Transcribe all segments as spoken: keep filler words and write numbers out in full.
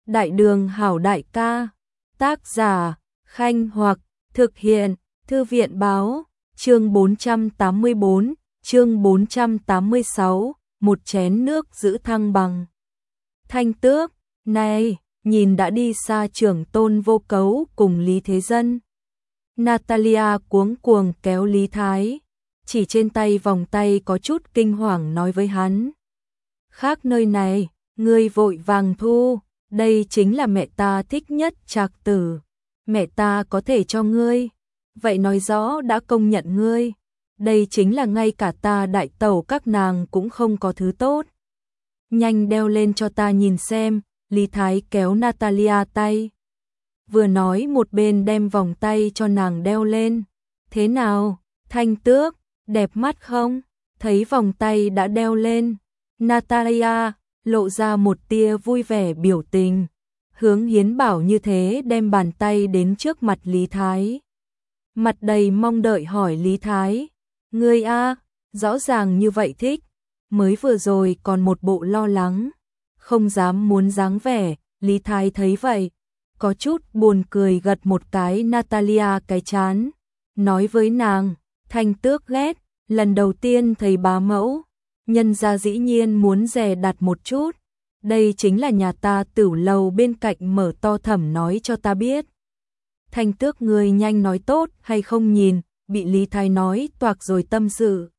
Đại đường hảo đại ca, tác giả, Khanh Hoặc, thực hiện, Thư viện báo, chương bốn trăm tám mươi bốn, chương bốn trăm tám mươi sáu, một chén nước giữ thăng bằng. Thanh Tước, này, nhìn đã đi xa Trưởng Tôn Vô Cấu cùng Lý Thế Dân. Natalia cuống cuồng kéo Lý Thái, chỉ trên tay vòng tay có chút kinh hoàng nói với hắn. Khác nơi này, ngươi vội vàng thu, đây chính là mẹ ta thích nhất trạc tử. Mẹ ta có thể cho ngươi, vậy nói rõ đã công nhận ngươi. Đây chính là ngay cả ta đại tẩu các nàng cũng không có thứ tốt. Nhanh đeo lên cho ta nhìn xem, Lý Thái kéo Natalia tay. Vừa nói một bên đem vòng tay cho nàng đeo lên. Thế nào, Thanh Tước, đẹp mắt không? Thấy vòng tay đã đeo lên, Natalia lộ ra một tia vui vẻ biểu tình. Hướng Hiến Bảo như thế đem bàn tay đến trước mặt Lý Thái. Mặt đầy mong đợi hỏi Lý Thái, ngươi a, rõ ràng như vậy thích, mới vừa rồi còn một bộ lo lắng, không dám muốn dáng vẻ. Lý Thái thấy vậy, có chút buồn cười gật một cái Natalia cái chán, nói với nàng, Thanh Tước ghét, lần đầu tiên thấy bá mẫu, nhân gia dĩ nhiên muốn dè đặt một chút. Đây chính là nhà ta tửu lầu bên cạnh mở to thẩm nói cho ta biết. Thanh Tước người nhanh nói tốt hay không nhìn, bị Lý Thái nói toạc rồi tâm sự.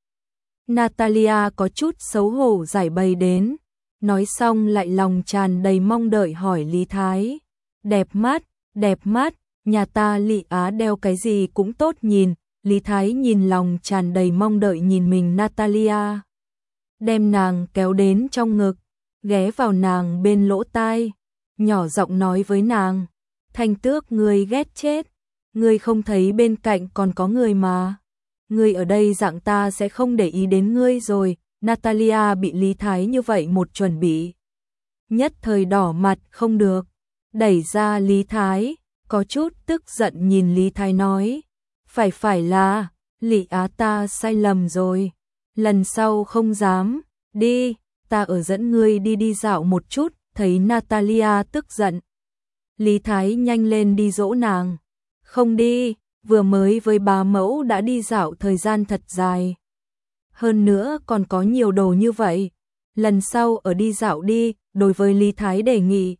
Natalia có chút xấu hổ giải bày đến, nói xong lại lòng tràn đầy mong đợi hỏi Lý Thái. Đẹp mắt, đẹp mắt, nhà ta Lị Á đeo cái gì cũng tốt nhìn. Lý Thái nhìn lòng tràn đầy mong đợi nhìn mình Natalia. Đem nàng kéo đến trong ngực, ghé vào nàng bên lỗ tai, nhỏ giọng nói với nàng, Thanh Tước ngươi ghét chết, ngươi không thấy bên cạnh còn có người mà, ngươi ở đây dạng ta sẽ không để ý đến ngươi rồi. Natalia bị Lý Thái như vậy một chuẩn bị, nhất thời đỏ mặt không được, đẩy ra Lý Thái, có chút tức giận nhìn Lý Thái nói, phải phải là, Lị Á ta sai lầm rồi, lần sau không dám, đi, ta ở dẫn ngươi đi đi dạo một chút. Thấy Natalia tức giận, Lý Thái nhanh lên đi dỗ nàng, không đi, vừa mới với bá mẫu đã đi dạo thời gian thật dài. Hơn nữa còn có nhiều đồ như vậy, lần sau ở đi dạo đi. Đối với Lý Thái đề nghị,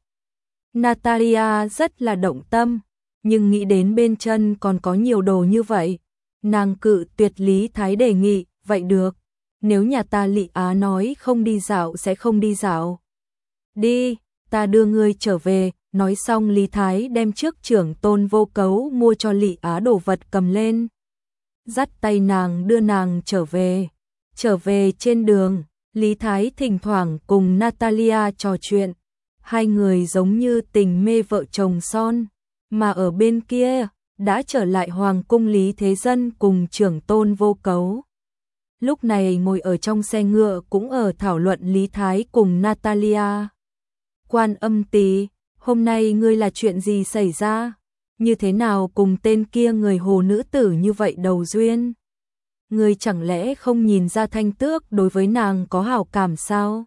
Natalia rất là động tâm, nhưng nghĩ đến bên chân còn có nhiều đồ như vậy, nàng cự tuyệt Lý Thái đề nghị. Vậy được, nếu nhà ta Lị Á nói không đi dạo sẽ không đi dạo. Đi, ta đưa ngươi trở về. Nói xong Lý Thái đem trước Trưởng Tôn Vô Cấu mua cho Lị Á đồ vật cầm lên, dắt tay nàng đưa nàng trở về. Trở về trên đường, Lý Thái thỉnh thoảng cùng Natalia trò chuyện, hai người giống như tình mê vợ chồng son. Mà ở bên kia, đã trở lại Hoàng cung Lý Thế Dân cùng Trưởng Tôn Vô Cấu. Lúc này ngồi ở trong xe ngựa cũng ở thảo luận Lý Thái cùng Natalia. Quan Âm tỷ, hôm nay ngươi là chuyện gì xảy ra? Như thế nào cùng tên kia người hồ nữ tử như vậy đầu duyên? Ngươi chẳng lẽ không nhìn ra Thanh Tước đối với nàng có hảo cảm sao?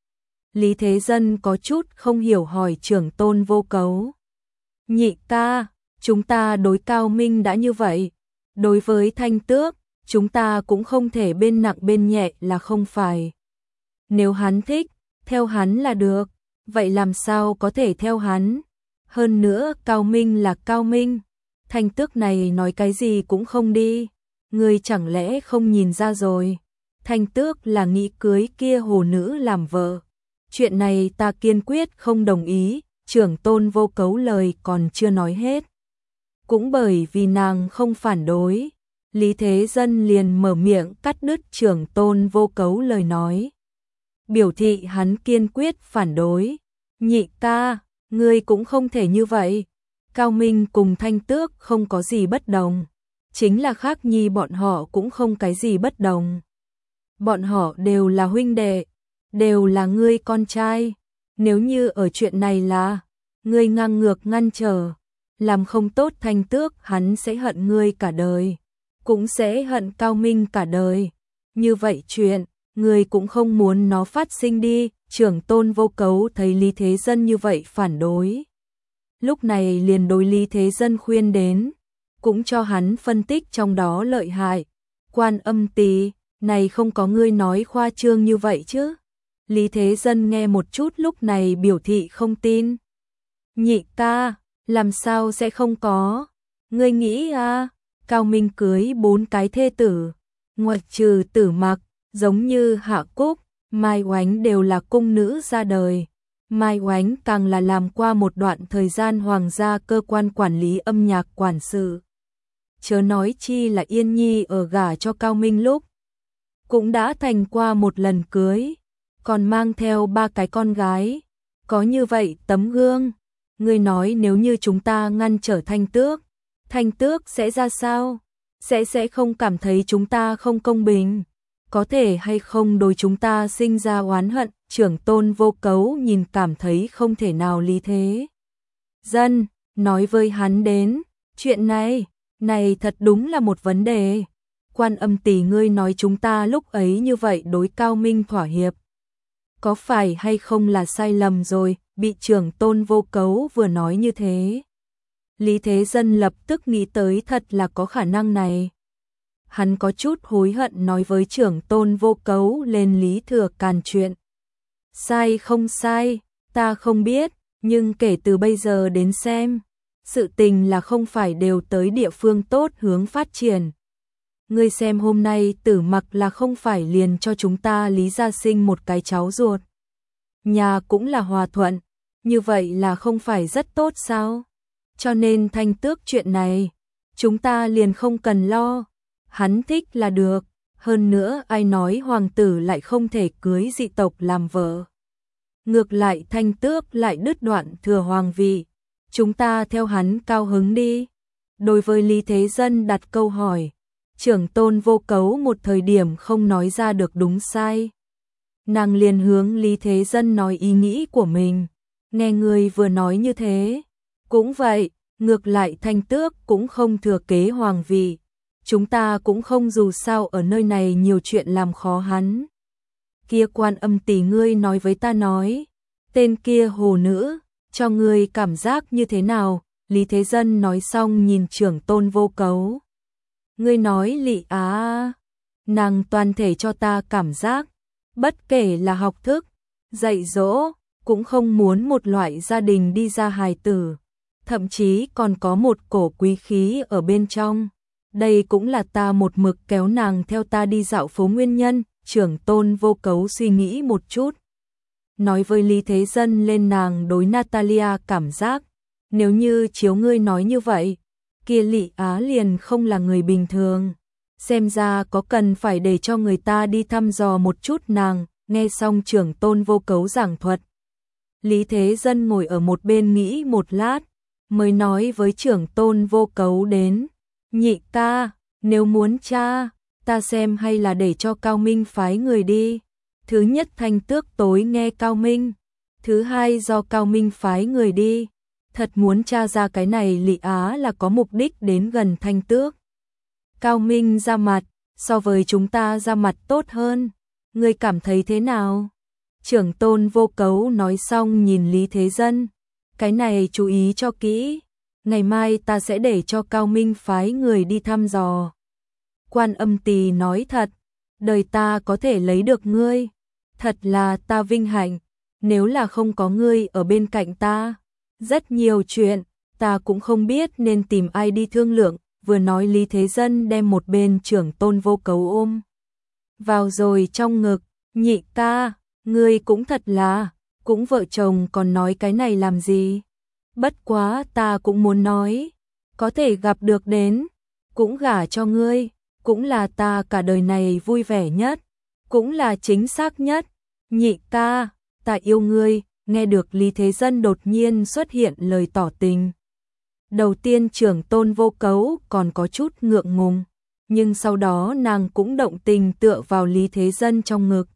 Lý Thế Dân có chút không hiểu hỏi Trưởng Tôn Vô Cấu. Nhị ca, chúng ta đối Cao Minh đã như vậy, đối với Thanh Tước, chúng ta cũng không thể bên nặng bên nhẹ là không phải. Nếu hắn thích, theo hắn là được, vậy làm sao có thể theo hắn? Hơn nữa Cao Minh là Cao Minh, Thanh Tước này nói cái gì cũng không đi. Ngươi chẳng lẽ không nhìn ra rồi, Thanh Tước là nghĩ cưới kia hồ nữ làm vợ. Chuyện này ta kiên quyết không đồng ý. Trưởng Tôn Vô Cấu lời còn chưa nói hết, cũng bởi vì nàng không phản đối, Lý Thế Dân liền mở miệng cắt đứt Trưởng Tôn Vô Cấu lời nói, biểu thị hắn kiên quyết phản đối. Nhị ca, ngươi cũng không thể như vậy. Cao Minh cùng Thanh Tước không có gì bất đồng, chính là Khác Nhi bọn họ cũng không cái gì bất đồng. Bọn họ đều là huynh đệ, đều là ngươi con trai. Nếu như ở chuyện này là ngươi ngang ngược ngăn trở, làm không tốt Thanh Tước, hắn sẽ hận ngươi cả đời, cũng sẽ hận Cao Minh cả đời. Như vậy chuyện, ngươi cũng không muốn nó phát sinh đi. Trưởng tôn Vô Cấu thấy Lý Thế Dân như vậy phản đối. Lúc này liền đối Lý Thế Dân khuyên đến, cũng cho hắn phân tích trong đó lợi hại. Quan Âm Tỳ, này không có ngươi nói khoa trương như vậy chứ. Lý Thế Dân nghe một chút lúc này biểu thị không tin. Nhị ca, làm sao sẽ không có? Ngươi nghĩ à, Cao Minh cưới bốn cái thê tử, ngoại trừ Tử Mặc, giống như Hạ Cúc, Mai Oánh đều là cung nữ ra đời. Mai Oánh càng là làm qua một đoạn thời gian hoàng gia cơ quan quản lý âm nhạc quản sự. Chớ nói chi là Yên Nhi ở gả cho Cao Minh lúc cũng đã thành qua một lần cưới, còn mang theo ba cái con gái. Có như vậy tấm gương, ngươi nói nếu như chúng ta ngăn trở Thanh Tước, Thanh Tước sẽ ra sao? Sẽ sẽ không cảm thấy chúng ta không công bình, có thể hay không đối chúng ta sinh ra oán hận. Trưởng tôn Vô Cấu nhìn cảm thấy không thể nào. Lý Thế Dân nói với hắn đến, chuyện này, này thật đúng là một vấn đề. Quan Âm Tỳ, ngươi nói chúng ta lúc ấy như vậy đối Cao Minh thỏa hiệp, có phải hay không là sai lầm rồi? Bị trưởng tôn Vô Cấu vừa nói như thế, Lý Thế Dân lập tức nghĩ tới thật là có khả năng này. Hắn có chút hối hận nói với trưởng tôn Vô Cấu lên Lý Thừa Càn chuyện. Sai không sai, ta không biết, nhưng kể từ bây giờ đến xem, sự tình là không phải đều tới địa phương tốt hướng phát triển. Ngươi xem hôm nay Tử Mặc là không phải liền cho chúng ta Lý gia sinh một cái cháu ruột. Nhà cũng là hòa thuận, như vậy là không phải rất tốt sao? Cho nên Thanh Tước chuyện này, chúng ta liền không cần lo, hắn thích là được. Hơn nữa ai nói hoàng tử lại không thể cưới dị tộc làm vợ. Ngược lại Thanh Tước lại đứt đoạn thừa hoàng vị, chúng ta theo hắn cao hứng đi. Đối với Lý Thế Dân đặt câu hỏi, trưởng tôn Vô Cấu một thời điểm không nói ra được đúng sai. Nàng liền hướng Lý Thế Dân nói ý nghĩ của mình, nghe người vừa nói như thế. Cũng vậy, ngược lại Thanh Tước cũng không thừa kế hoàng vị, chúng ta cũng không dù sao ở nơi này nhiều chuyện làm khó hắn. Kia Quan Âm Tỳ, ngươi nói với ta nói, tên kia hồ nữ, cho ngươi cảm giác như thế nào? Lý Thế Dân nói xong nhìn trưởng tôn Vô Cấu. Ngươi nói Lị Á, nàng toàn thể cho ta cảm giác, bất kể là học thức, dạy dỗ, cũng không muốn một loại gia đình đi ra hài tử, thậm chí còn có một cổ quý khí ở bên trong. Đây cũng là ta một mực kéo nàng theo ta đi dạo phố nguyên nhân. Trưởng tôn Vô Cấu suy nghĩ một chút, nói với Lý Thế Dân lên nàng đối Natalia cảm giác, nếu như chiếu ngươi nói như vậy, kia Lị Á liền không là người bình thường, xem ra có cần phải để cho người ta đi thăm dò một chút nàng. Nghe xong trưởng tôn Vô Cấu giảng thuật, Lý Thế Dân ngồi ở một bên nghĩ một lát, mới nói với trưởng tôn Vô Cấu đến, nhị ca, nếu muốn cha, ta xem hay là để cho Cao Minh phái người đi. Thứ nhất Thanh Tước tối nghe Cao Minh, thứ hai do Cao Minh phái người đi. Thật muốn tra ra cái này Lị Á là có mục đích đến gần Thanh Tước. Cao Minh ra mặt, so với chúng ta ra mặt tốt hơn, ngươi cảm thấy thế nào? Trưởng tôn Vô Cấu nói xong nhìn Lý Thế Dân, cái này chú ý cho kỹ, ngày mai ta sẽ để cho Cao Minh phái người đi thăm dò. Quan Âm Tỳ nói thật, đời ta có thể lấy được ngươi, thật là ta vinh hạnh, nếu là không có ngươi ở bên cạnh ta, rất nhiều chuyện, ta cũng không biết nên tìm ai đi thương lượng. Vừa nói Lý Thế Dân đem một bên trưởng tôn Vô Cấu ôm vào rồi trong ngực, nhị ca, ngươi cũng thật là, cũng vợ chồng còn nói cái này làm gì? Bất quá ta cũng muốn nói, có thể gặp được đến, cũng gả cho ngươi, cũng là ta cả đời này vui vẻ nhất, cũng là chính xác nhất. Nhị ca, ta yêu ngươi. Nghe được Lý Thế Dân đột nhiên xuất hiện lời tỏ tình, đầu tiên trưởng tôn Vô Cấu còn có chút ngượng ngùng, nhưng sau đó nàng cũng động tình tựa vào Lý Thế Dân trong ngực,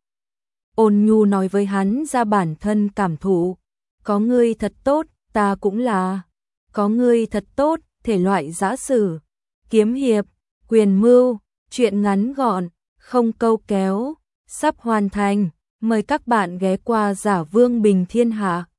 ôn nhu nói với hắn ra bản thân cảm thụ. Có ngươi thật tốt, ta cũng là. Có ngươi thật tốt, thể loại giã sử, kiếm hiệp, quyền mưu, chuyện ngắn gọn, không câu kéo, sắp hoàn thành. Mời các bạn ghé qua Giả Vương Bình Thiên Hạ.